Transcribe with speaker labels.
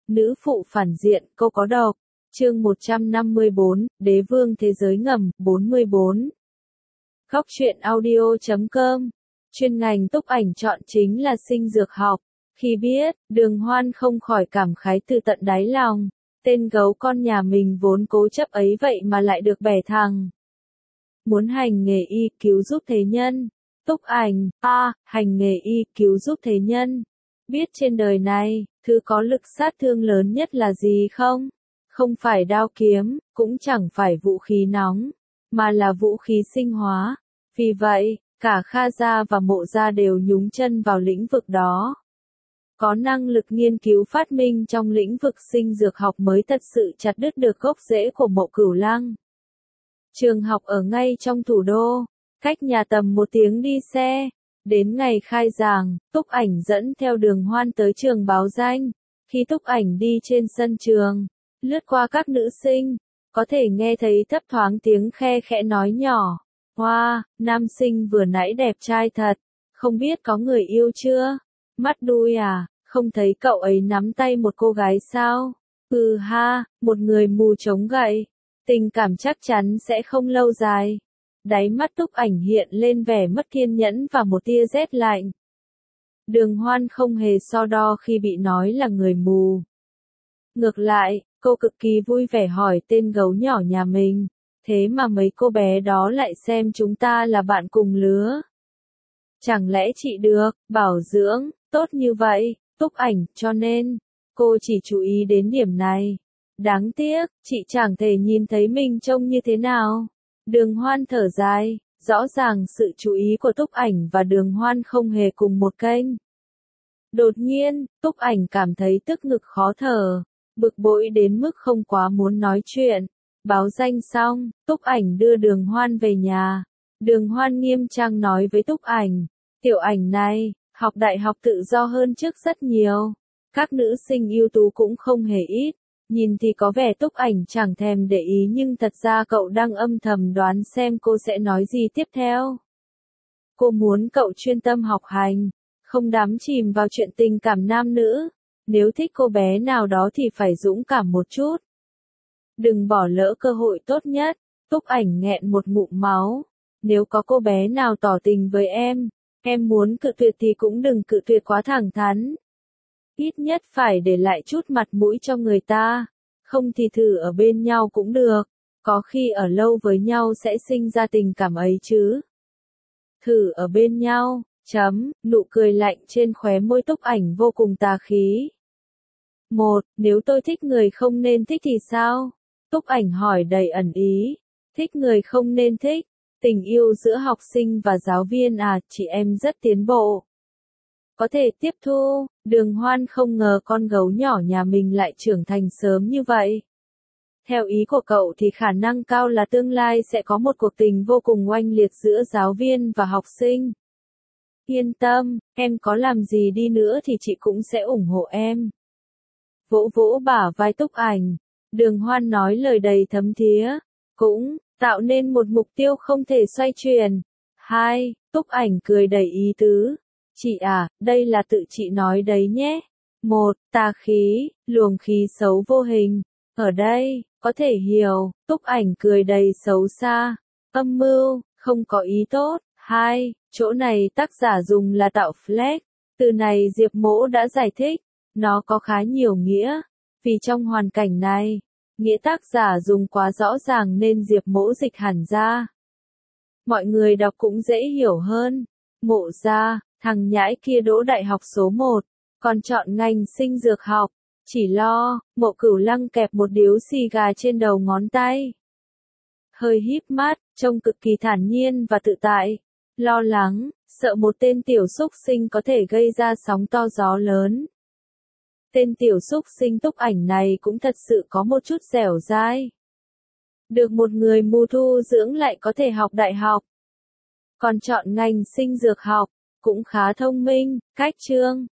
Speaker 1: Nữ phụ phản diện, câu có độc. Chương 154, Đế vương thế giới ngầm, 44. Góc truyện audio.com. Chuyên ngành Túc Ảnh chọn chính là sinh dược học. Khi biết, Đường Hoan không khỏi cảm khái từ tận đáy lòng. Tên gấu con nhà mình vốn cố chấp ấy vậy mà lại được bẻ thằng. Muốn hành nghề y cứu giúp thế nhân. Túc Ảnh, hành nghề y cứu giúp thế nhân. Biết trên đời này, thứ có lực sát thương lớn nhất là gì không? Không phải đao kiếm, cũng chẳng phải vũ khí nóng, mà là vũ khí sinh hóa. Vì vậy, cả Kha gia và Mộ gia đều nhúng chân vào lĩnh vực đó. Có năng lực nghiên cứu phát minh trong lĩnh vực sinh dược học mới thật sự chặt đứt được gốc rễ của Mộ Cửu Lăng. Trường học ở ngay trong thủ đô, cách nhà tầm 1 tiếng đi xe. Đến ngày khai giảng, Túc Ảnh dẫn theo Đường Hoan tới trường báo danh. Khi Túc Ảnh đi trên sân trường, lướt qua các nữ sinh, có thể nghe thấy thấp thoáng tiếng khe khẽ nói nhỏ. Wow, nam sinh vừa nãy đẹp trai thật, không biết có người yêu chưa? Mắt đuôi à, không thấy cậu ấy nắm tay một cô gái sao? Ừ ha, một người mù trống gậy. Tình cảm chắc chắn sẽ không lâu dài. Đáy mắt Túc Ảnh hiện lên vẻ mất kiên nhẫn và một tia rét lạnh. Đường Hoan không hề so đo khi bị nói là người mù. Ngược lại, cô cực kỳ vui vẻ hỏi tên gấu nhỏ nhà mình, thế mà mấy cô bé đó lại xem chúng ta là bạn cùng lứa. Chẳng lẽ chị được, bảo dưỡng, tốt như vậy, Túc Ảnh, cho nên, cô chỉ chú ý đến điểm này. Đáng tiếc, chị chẳng thể nhìn thấy mình trông như thế nào. Đường Hoan thở dài, rõ ràng sự chú ý của Túc Ảnh và Đường Hoan không hề cùng một kênh. Đột nhiên, Túc Ảnh cảm thấy tức ngực khó thở, bực bội đến mức không quá muốn nói chuyện. Báo danh xong, Túc Ảnh đưa Đường Hoan về nhà. Đường Hoan nghiêm trang nói với Túc Ảnh, tiểu Ảnh này, học đại học tự do hơn trước rất nhiều. Các nữ sinh ưu tú cũng không hề ít. Nhìn thì có vẻ Túc Ảnh chẳng thèm để ý nhưng thật ra cậu đang âm thầm đoán xem cô sẽ nói gì tiếp theo. Cô muốn cậu chuyên tâm học hành, không đắm chìm vào chuyện tình cảm nam nữ. Nếu thích cô bé nào đó thì phải dũng cảm một chút. Đừng bỏ lỡ cơ hội tốt nhất. Túc Ảnh nghẹn một ngụm máu. Nếu có cô bé nào tỏ tình với em muốn cự tuyệt thì cũng đừng cự tuyệt quá thẳng thắn. Ít nhất phải để lại chút mặt mũi cho người ta. Không thì thử ở bên nhau cũng được. Có khi ở lâu với nhau sẽ sinh ra tình cảm ấy chứ. Thử ở bên nhau, nụ cười lạnh trên khóe môi Túc Ảnh vô cùng tà khí. Nếu tôi thích người không nên thích thì sao? Túc Ảnh hỏi đầy ẩn ý. Thích người không nên thích. Tình yêu giữa học sinh và giáo viên à, chị em rất tiến bộ. Có thể tiếp thu. Đường Hoan không ngờ con gấu nhỏ nhà mình lại trưởng thành sớm như vậy. Theo ý của cậu thì khả năng cao là tương lai sẽ có một cuộc tình vô cùng oanh liệt giữa giáo viên và học sinh. Yên tâm, em có làm gì đi nữa thì chị cũng sẽ ủng hộ em. Vỗ vỗ bả vai Túc Ảnh, Đường Hoan nói lời đầy thấm thía, cũng tạo nên một mục tiêu không thể xoay chuyển. Túc Ảnh cười đầy ý tứ. Chị à, đây là tự chị nói đấy nhé. Tà khí, luồng khí xấu vô hình. Ở đây, có thể hiểu, Túc Ảnh cười đầy xấu xa. Âm mưu, không có ý tốt. Chỗ này tác giả dùng là tạo flag. Từ này Diệp Mỗ đã giải thích. Nó có khá nhiều nghĩa. Vì trong hoàn cảnh này, nghĩa tác giả dùng quá rõ ràng nên Diệp Mỗ dịch hẳn ra. Mọi người đọc cũng dễ hiểu hơn. Mộ gia, thằng nhãi kia đỗ đại học số 1, còn chọn ngành sinh dược học. Chỉ lo, Mộ Cửu Lăng kẹp một điếu xì gà trên đầu ngón tay. Hơi híp mắt, trông cực kỳ thản nhiên và tự tại. Lo lắng, sợ một tên tiểu xúc sinh có thể gây ra sóng to gió lớn. Tên tiểu xúc sinh Túc Ảnh này cũng thật sự có một chút dẻo dai. Được một người mù thu dưỡng lại có thể học đại học. Còn chọn ngành sinh dược học, cũng khá thông minh, cách chương.